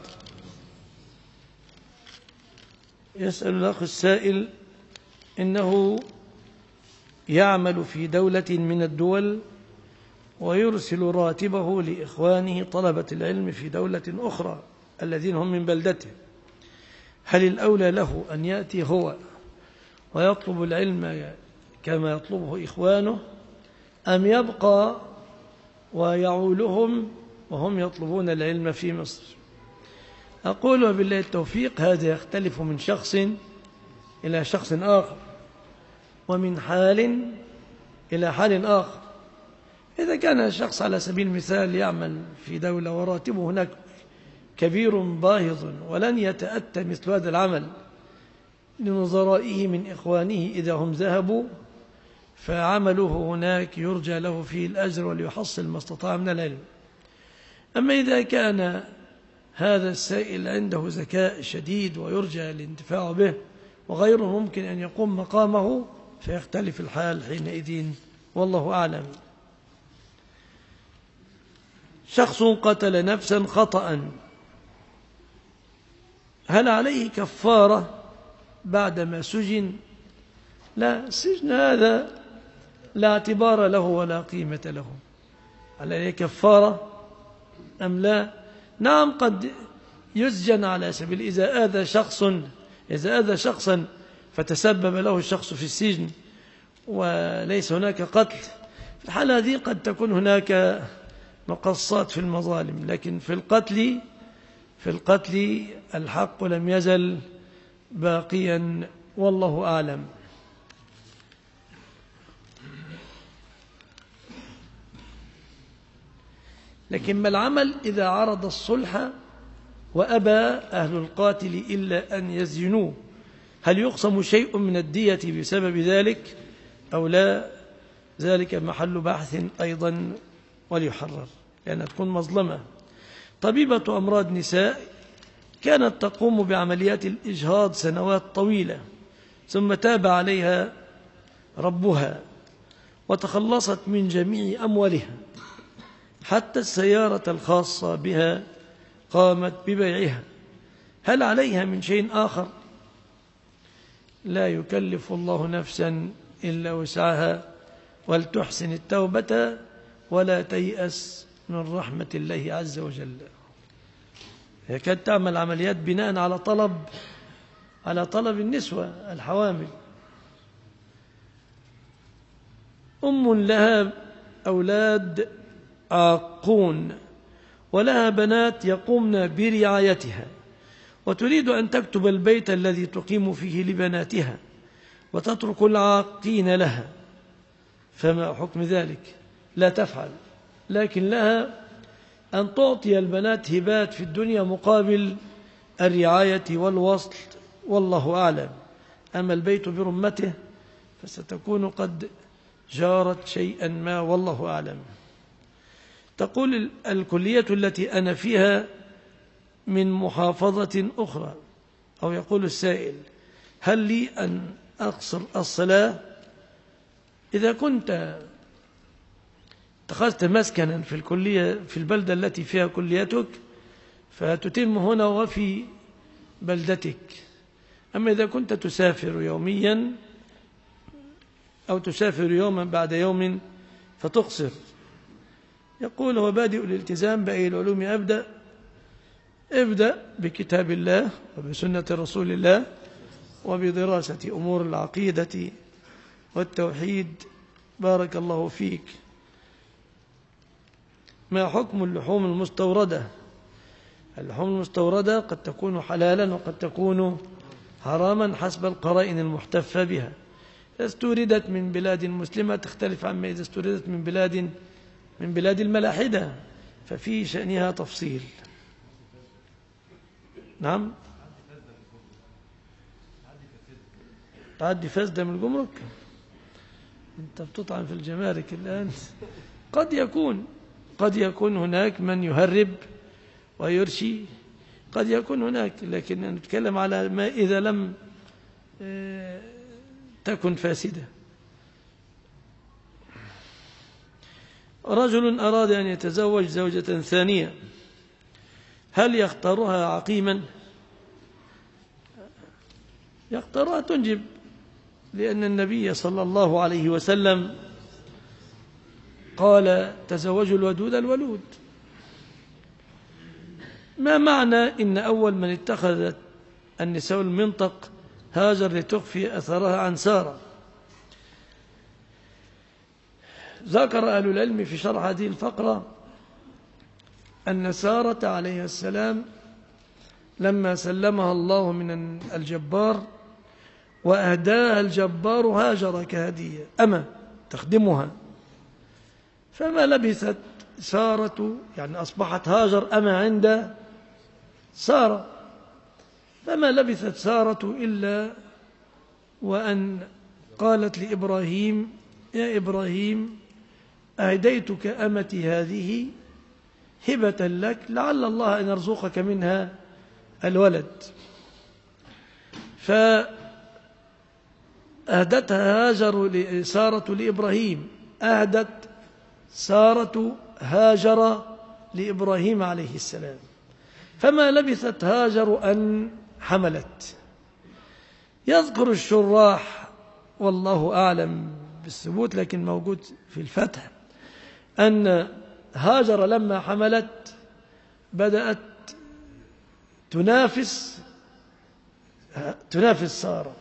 يسأل الأخ السائل: إنه يعمل في دولة من الدول ويرسل راتبه لإخوانه طلبة العلم في دولة أخرى الذين هم من بلدته، هل الأولى له أن يأتي هو ويطلب العلم كما يطلبه إخوانه، أم يبقى ويعولهم وهم يطلبون العلم في مصر؟ أقول وبالله التوفيق، هذا يختلف من شخص إلى شخص آخر ومن حال إلى حال آخر. إذا كان الشخص على سبيل المثال يعمل في دولة وراتبه هناك كبير باهظ ولن يتأتى مثل هذا العمل لنظرائه من إخوانه إذا هم ذهبوا، فعمله هناك يرجى له فيه الأجر وليحصل ما استطاع من العلم. أما إذا كان هذا السائل عنده ذكاء شديد ويرجى الانتفاع به وغيره ممكن أن يقوم مقامه، فيختلف الحال حينئذ، والله أعلم. شخص قتل نفسا خطأ، هل عليه كفارة بعدما سجن؟ لا، السجن هذا لا اعتبار له ولا قيمة له. هل عليه كفارة أم لا؟ نعم، قد يسجن على سبيل إذا آذى شخصا فتسبب له الشخص في السجن وليس هناك قتل، في الحالة هذه قد تكون هناك مقصات في المظالم، لكن في القتل الحق لم يزل باقيا، والله أعلم. لكن ما العمل إذا عرض الصلح وأبى أهل القاتل إلا أن يزجنوه؟ هل يقسم شيء من الدية بسبب ذلك أو لا؟ ذلك محل بحث أيضا وليحرر، لأنها تكون مظلمة. طبيبة أمراض نساء كانت تقوم بعمليات الإجهاض سنوات طويلة، ثم تاب عليها ربها وتخلصت من جميع أموالها، حتى السيارة الخاصة بها قامت ببيعها. هل عليها من شيء آخر؟ لا يكلف الله نفسا إلا وسعها، ولتحسن التوبة ولا تيأس من رحمة الله عز وجل. هي كانت تعمل عمليات بناء على طلب النسوة الحوامل. أم لها أولاد عاقون ولها بنات يقومن برعايتها، وتريد أن تكتب البيت الذي تقيم فيه لبناتها وتترك العاقين لها، فما حكم ذلك؟ لا تفعل، لكن لها أن تعطي البنات هبات في الدنيا مقابل الرعاية والوصل، والله أعلم. أما البيت برمته فستكون قد جارت شيئا ما، والله أعلم. تقول الكلية التي أنا فيها من محافظة أخرى، أو يقول السائل: هل لي أن أقصر الصلاة؟ إذا كنت اتخذت مسكنا في الكلية في البلدة التي فيها كليتك فتتم هنا وفي بلدتك. أما إذا كنت تسافر يوميا أو تسافر يوما بعد يوم فتقصر. يقول: هو بادئ الالتزام بأي العلوم ابدأ بكتاب الله وبسنة رسول الله وبدراسة أمور العقيدة والتوحيد. بارك الله فيك. ما حكم اللحوم المستوردة؟ اللحوم المستوردة قد تكون حلالا وقد تكون حراما حسب القرائن المحتفى بها. إذا استوردت من بلاد مسلمة تختلف عما إذا استوردت من بلاد الملاحدة، ففي شأنها تفصيل. نعم، تعدي فاسدة من الجمرك. أنت بتطعن في الجمارك الآن. قد يكون هناك من يهرب ويرشي، قد يكون هناك، لكن نتكلم على ما إذا لم تكن فاسدة. رجل أراد أن يتزوج زوجة ثانية، هل يختارها عقيما؟ يختارها تنجب، لأن النبي صلى الله عليه وسلم قال: تزوجوا الودود الولود. ما معنى إن أول من اتخذت النساء المنطق هاجر لتخفي أثرها عن سارة؟ ذكر أهل العلم في شرح هذه الفقرة أن سارة عليه السلام لما سلمها الله من الجبار وأهداها الجبار هاجر كهدية أما تخدمها، فما لبثت سارة، يعني أصبحت هاجر أما عند سارة، فما لبثت سارة إلا وأن قالت لإبراهيم: يا إبراهيم، أهديتك أمتي هذه هبة لك، لعل الله أن يرزقك منها الولد. فأهدتها سارة لإبراهيم، أهدت سارة هاجر لإبراهيم عليه السلام، فما لبثت هاجر أن حملت. يذكر الشراح والله أعلم بالثبوت لكن موجود في الفتح أن هاجر لما حملت بدأت تنافس سارة،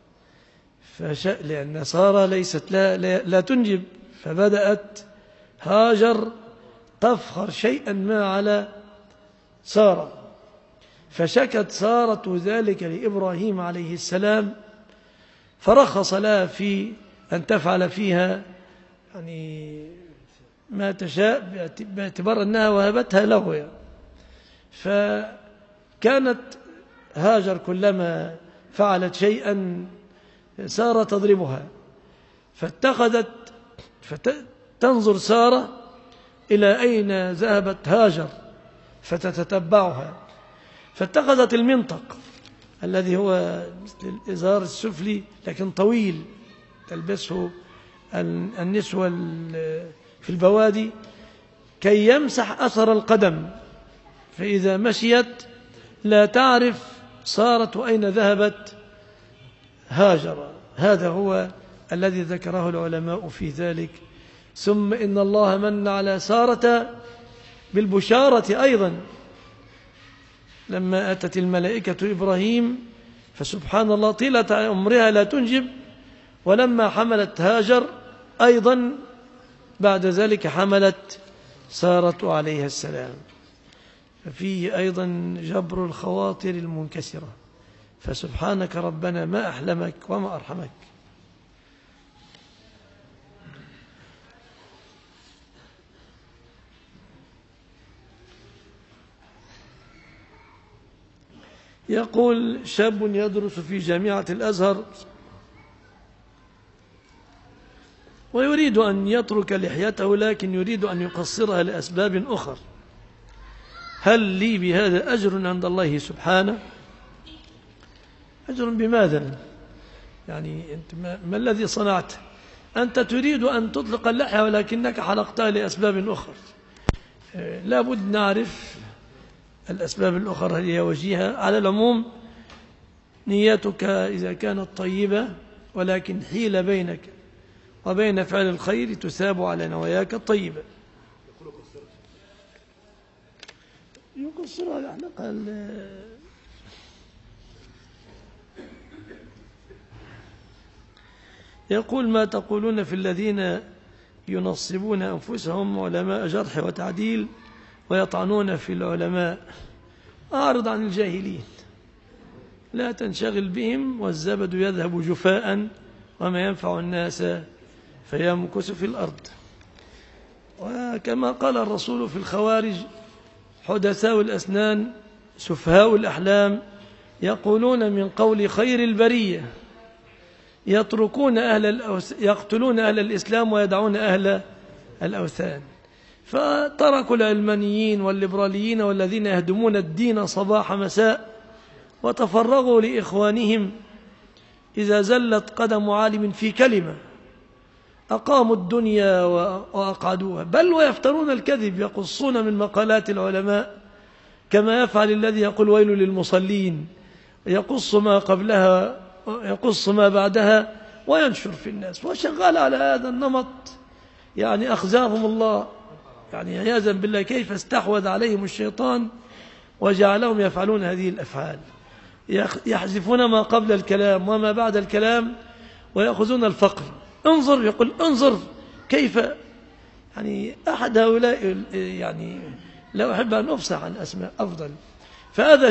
لأن سارة ليست لا تنجب، فبدأت هاجر تفخر شيئا ما على سارة، فشكت سارة ذلك لإبراهيم عليه السلام، فرخص لها في أن تفعل فيها يعني ما تشاء باعتبار أنها وهبتها له يعني. فكانت هاجر كلما فعلت شيئا سارة تضربها، فتنظر سارة إلى أين ذهبت هاجر فتتتبعها، فاتخذت المنطق الذي هو مثل الإزار السفلي لكن طويل تلبسه النسوة في البوادي كي يمسح أثر القدم، فإذا مشيت لا تعرف سارة أين ذهبت هاجر. هذا هو الذي ذكره العلماء في ذلك. ثم إن الله من على سارة بالبشارة أيضا لما أتت الملائكة إبراهيم، فسبحان الله طيلة عمرها لا تنجب، ولما حملت هاجر أيضا بعد ذلك حملت سارة عليها السلام. ففيه أيضا جبر الخواطر المنكسرة، فسبحانك ربنا ما أحلمك وما أرحمك. يقول شاب يدرس في جامعة الأزهر ويريد أن يترك لحيته لكن يريد أن يقصرها لأسباب أخرى، هل لي بهذا أجر عند الله سبحانه؟ أجر بماذا؟ يعني أنت ما الذي صنعت؟ أنت تريد أن تطلق اللحية ولكنك حلقتها لأسباب أخرى. لا بد نعرف الأسباب الأخرى هي وجيهة. على العموم نيتك إذا كانت طيبة ولكن حيل بينك وبين فعل الخير تثاب على نواياك الطيبة. يقصرها يحلقها يقول ما تقولون في الذين ينصبون أنفسهم علماء جرح وتعديل ويطعنون في العلماء؟ أعرض عن الجاهلين، لا تنشغل بهم، والزبد يذهب جفاء وما ينفع الناس فيمكث في الأرض. وكما قال الرسول في الخوارج حدثاء الأسنان سفهاء الأحلام يقولون من قول خير البرية يقتلون أهل الإسلام ويدعون أهل الأوثان. فتركوا العلمانيين والليبراليين والذين يهدمون الدين صباح مساء وتفرغوا لإخوانهم إذا زلت قدم عالم في كلمة أقاموا الدنيا وأقعدوها، بل ويفترون الكذب، يقصون من مقالات العلماء كما يفعل الذي يقول ويل للمصلين، يقص ما قبلها يقص ما بعدها وينشر في الناس، وشغال على هذا النمط. يعني أخزاهم الله، يعني عياذا بالله كيف استحوذ عليهم الشيطان وجعلهم يفعلون هذه الأفعال، يحذفون ما قبل الكلام وما بعد الكلام ويأخذون الفقر. انظر، يقول انظر كيف يعني أحد هؤلاء، يعني لا أحب أن أفصح عن أسماء أفضل، فهذا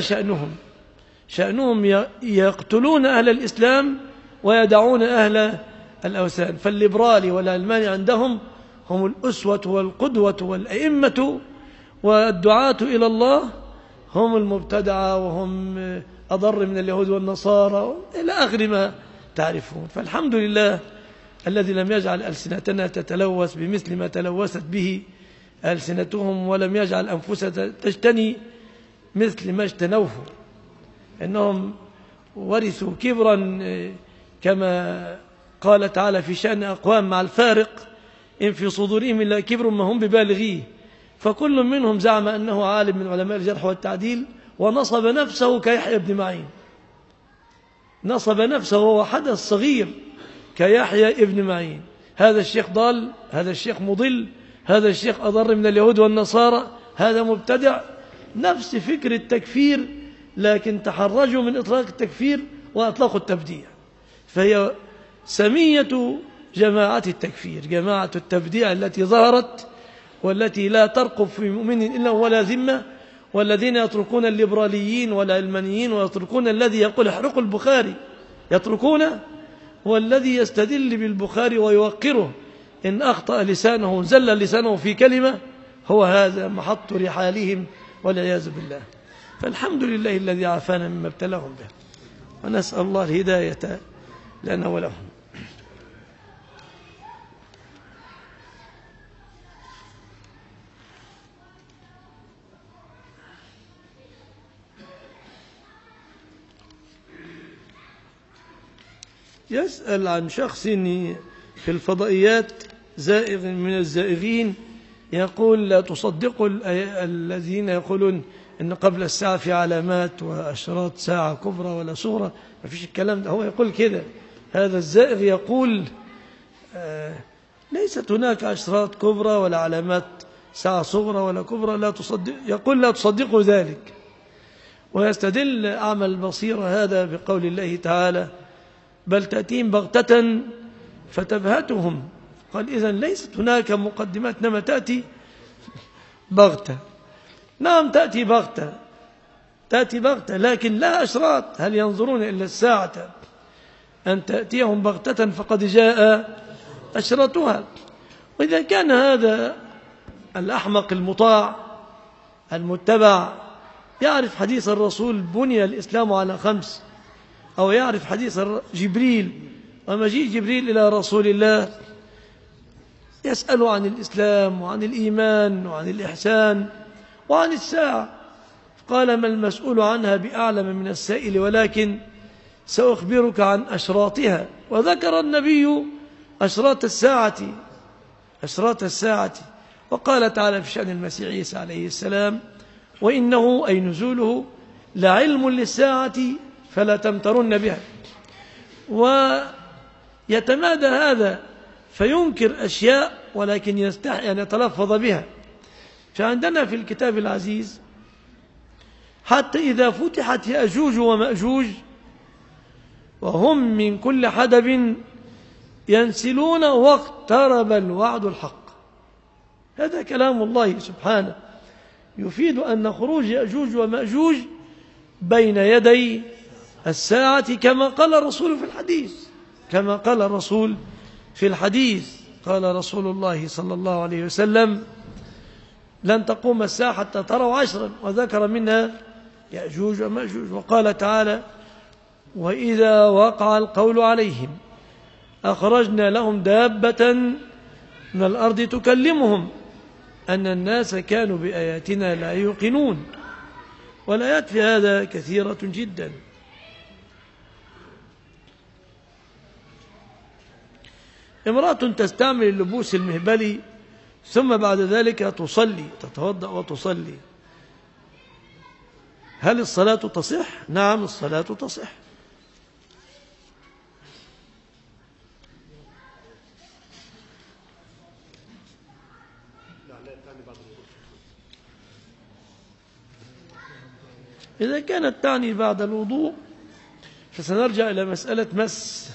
شأنهم يقتلون أهل الإسلام ويدعون أهل الأوثان. فالليبرالي والعلماني عندهم هم الأسوة والقدوة والأئمة، والدعاة إلى الله هم المبتدعة وهم أضر من اليهود والنصارى إلى آخر ما تعرفون. فالحمد لله الذي لم يجعل ألسنتنا تتلوث بمثل ما تلوثت به ألسنتهم، ولم يجعل أنفسها تجتني مثل ما اجتنوه. إنهم ورثوا كبرا كما قال تعالى في شأن أقوام مع الفارق إن في صدورهم إلا كبر ما هم ببالغيه. فكل منهم زعم أنه عالم من علماء الجرح والتعديل ونصب نفسه كيحيى بن معين، نصب نفسه وهو حدث صغير كيحيى ابن معين. هذا الشيخ ضال، هذا الشيخ مضل، هذا الشيخ أضر من اليهود والنصارى، هذا مبتدع. نفس فكر التكفير، لكن تحرجوا من إطلاق التكفير وأطلقوا التبديع. فهي سمية جماعة التكفير، جماعة التبديع التي ظهرت والتي لا ترقب في مؤمن إلا ولا ذمة، والذين يتركون الليبراليين والعلمانيين ويتركون الذي يقول احرقوا البخاري يتركونه، هو الذي يستدل بالبخاري ويوقره إن أخطأ لسانه زل لسانه في كلمة، هو هذا محط رحالهم والعياذ بالله. فالحمد لله الذي عافانا مما ابتلاهم به، ونسأل الله الهداية لنا ولهم. يسأل عن شخص في الفضائيات زائغ من الزائغين يقول لا تصدقوا الذين يقولون إن قبل الساعة في علامات وأشراط ساعة كبرى ولا صغرى. ما فيش الكلام ده، هو يقول كده. هذا الزائغ يقول ليست هناك أشراط كبرى ولا علامات ساعة صغرى ولا كبرى، لا تصدق، يقول لا تصدقوا ذلك. ويستدل أعمى البصيرة هذا بقول الله تعالى بل تأتيهم بغتة فتبهتهم. قال إذن ليست هناك مقدمات، إنما تأتي بغتة. نعم تأتي بغتة، تأتي بغتة، لكن لا أشراط. هل ينظرون إلا الساعة أن تأتيهم بغتة فقد جاء أشراطها. وإذا كان هذا الأحمق المطاع المتبع يعرف حديث الرسول بني الإسلام على 5، أو يعرف حديث جبريل ومجيء جبريل إلى رسول الله يسأل عن الإسلام وعن الإيمان وعن الإحسان وعن الساعة، قال ما المسؤول عنها بأعلم من السائل ولكن سأخبرك عن أشراطها. وذكر النبي أشراط الساعة، وقال تعالى في شأن المسيح عيسى عليه السلام وإنه أي نزوله لعلم للساعة فلا تمترن بها. ويتمادى هذا فينكر أشياء ولكن يستحي أن يتلفظ بها. فعندنا في الكتاب العزيز حتى إذا فتحت يأجوج ومأجوج وهم من كل حدب ينسلون واقترب الوعد الحق. هذا كلام الله سبحانه يفيد أن خروج يأجوج ومأجوج بين يدي الساعة كما قال الرسول في الحديث، قال رسول الله صلى الله عليه وسلم لن تقوم الساعة حتى تروا 10، وذكر منها يأجوج ومأجوج. وقال تعالى وإذا وقع القول عليهم أخرجنا لهم دابة من الأرض تكلمهم أن الناس كانوا بآياتنا لا يوقنون. والآيات في هذا كثيرة جدا. امرأة تستعمل اللبوس المهبلي ثم بعد ذلك تصلي، تتوضأ وتصلي، هل الصلاة تصح؟ نعم الصلاة تصح. إذا كانت تعني بعد الوضوء فسنرجع إلى مسألة مس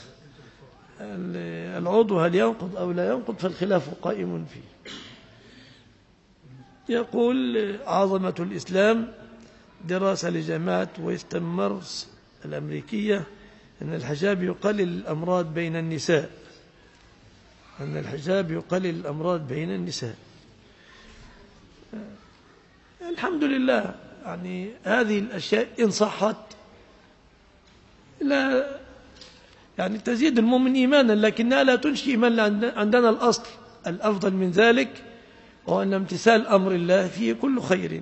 العضو هل ينقض أو لا ينقض، فالخلاف قائم فيه. يقول عظمة الإسلام دراسة لجامعة ويستمرس الأمريكية أن الحجاب يقلل الأمراض بين النساء، الحمد لله. يعني هذه الأشياء إن صحت لا يعني تزيد المؤمن إيمانا، لكنها لا تنشي إيمانا. عندنا الأصل الأفضل من ذلك وهو أن امتثال أمر الله فيه كل خير.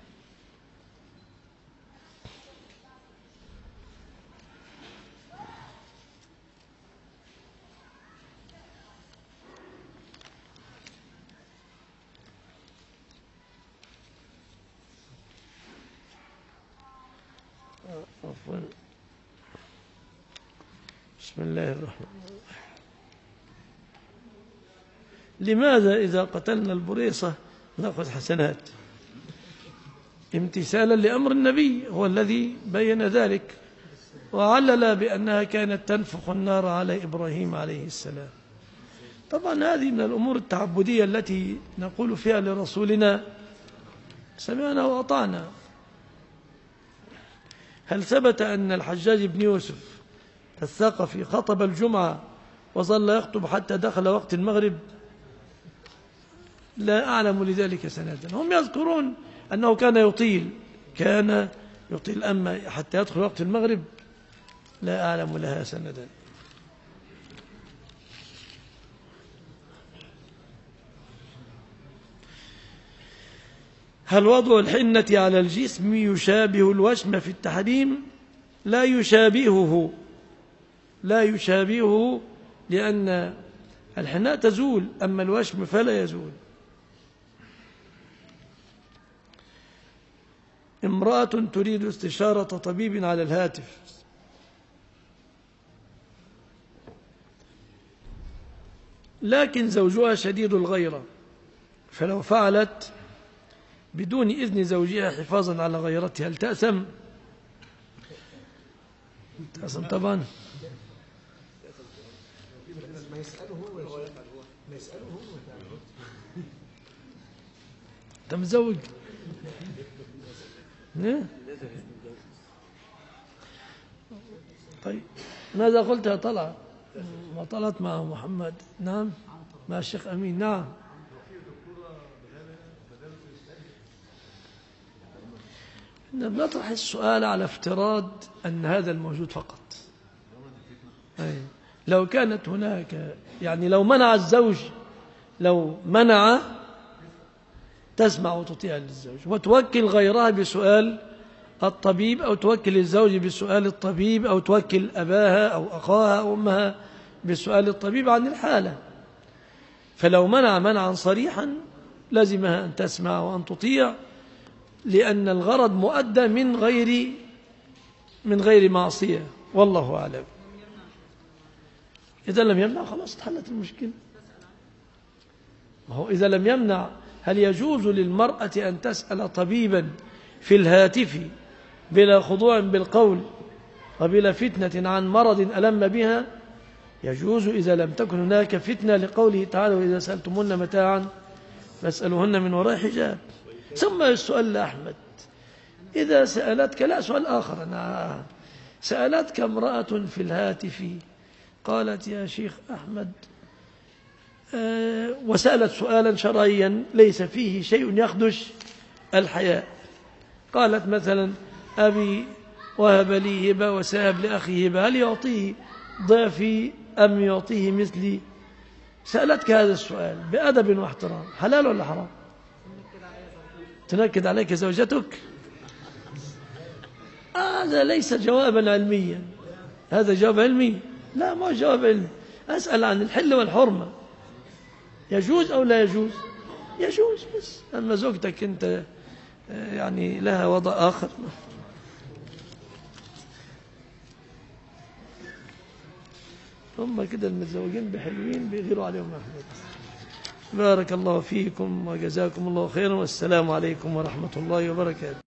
بسم الله الرحمن الرحيم. لماذا إذا قتلنا البريصة نأخذ حسنات؟ امتثالا لأمر النبي هو الذي بين ذلك، وعلل بأنها كانت تنفخ النار على إبراهيم عليه السلام. طبعا هذه من الأمور التعبدية التي نقول فيها لرسولنا سمعنا وأطعنا. هل ثبت أن الحجاج بن يوسف الثقفي خطب الجمعة وظل يخطب حتى دخل وقت المغرب؟ لا أعلم لذلك سندا. هم يذكرون أنه كان يطيل أما حتى يدخل وقت المغرب لا أعلم لها سندا. هل وضع الحنة على الجسم يشابه الوشم في التحريم؟ لا يشابهه لأن الحناء تزول، أما الوشم فلا يزول. امرأة تريد استشارة طبيب على الهاتف، لكن زوجها شديد الغيرة، فلو فعلت بدون إذن زوجها حفاظا على غيرتها هل تأثم؟ تأثم طبعا. ما يسأله أنت متزوج؟ طيب ماذا قلت يا طلعت؟ ما طلعت مع محمد؟ نعم مع الشيخ أمين. نعم نطرح السؤال على افتراض أن هذا الموجود فقط. لو كانت هناك يعني لو منع الزوج، لو منع تسمع وتطيع للزوج وتوكل غيرها بسؤال الطبيب، أو توكل الزوج بسؤال الطبيب، أو توكل أباها أو أخاها أو أمها بسؤال الطبيب عن الحالة. فلو منع منعا صريحا لازمها أن تسمع وأن تطيع، لأن الغرض مؤدى من غير معصية، والله أعلم. إذا لم يمنع خلاص اتحلت المشكلة. وهو إذا لم يمنع، هل يجوز للمرأة أن تسأل طبيبا في الهاتف بلا خضوع بالقول وبلا فتنة عن مرض ألم بها؟ يجوز إذا لم تكن هناك فتنة، لقوله تعالى وإذا سألتمون متاعا فاسألوهن من وراء حجاب. ثم السؤال لأحمد، إذا سألتك، لا سؤال آخر، أنا سألتك امرأة في الهاتف قالت يا شيخ أحمد، وسألت سؤالا شرعيا ليس فيه شيء يخدش الحياء، قالت مثلا أبي وهب لي هبة وسهب لأخي هبة، هل يعطيه ضعفي أم يعطيه مثلي؟ سألتك هذا السؤال بأدب واحترام، حلال ولا حرام؟ تنكد عليك زوجتك؟ هذا ليس جوابا علميا. هذا جواب علمي؟ لا، ما جواب علمي. أسأل عن الحل والحرمة، يجوز أو لا يجوز؟ يجوز بس. أما زوجتك أنت يعني لها وضع آخر. هم كده المتزوجين بحلوين بيغيروا عليهم أحمد. بارك الله فيكم وجزاكم الله خيرا، والسلام عليكم ورحمة الله وبركاته.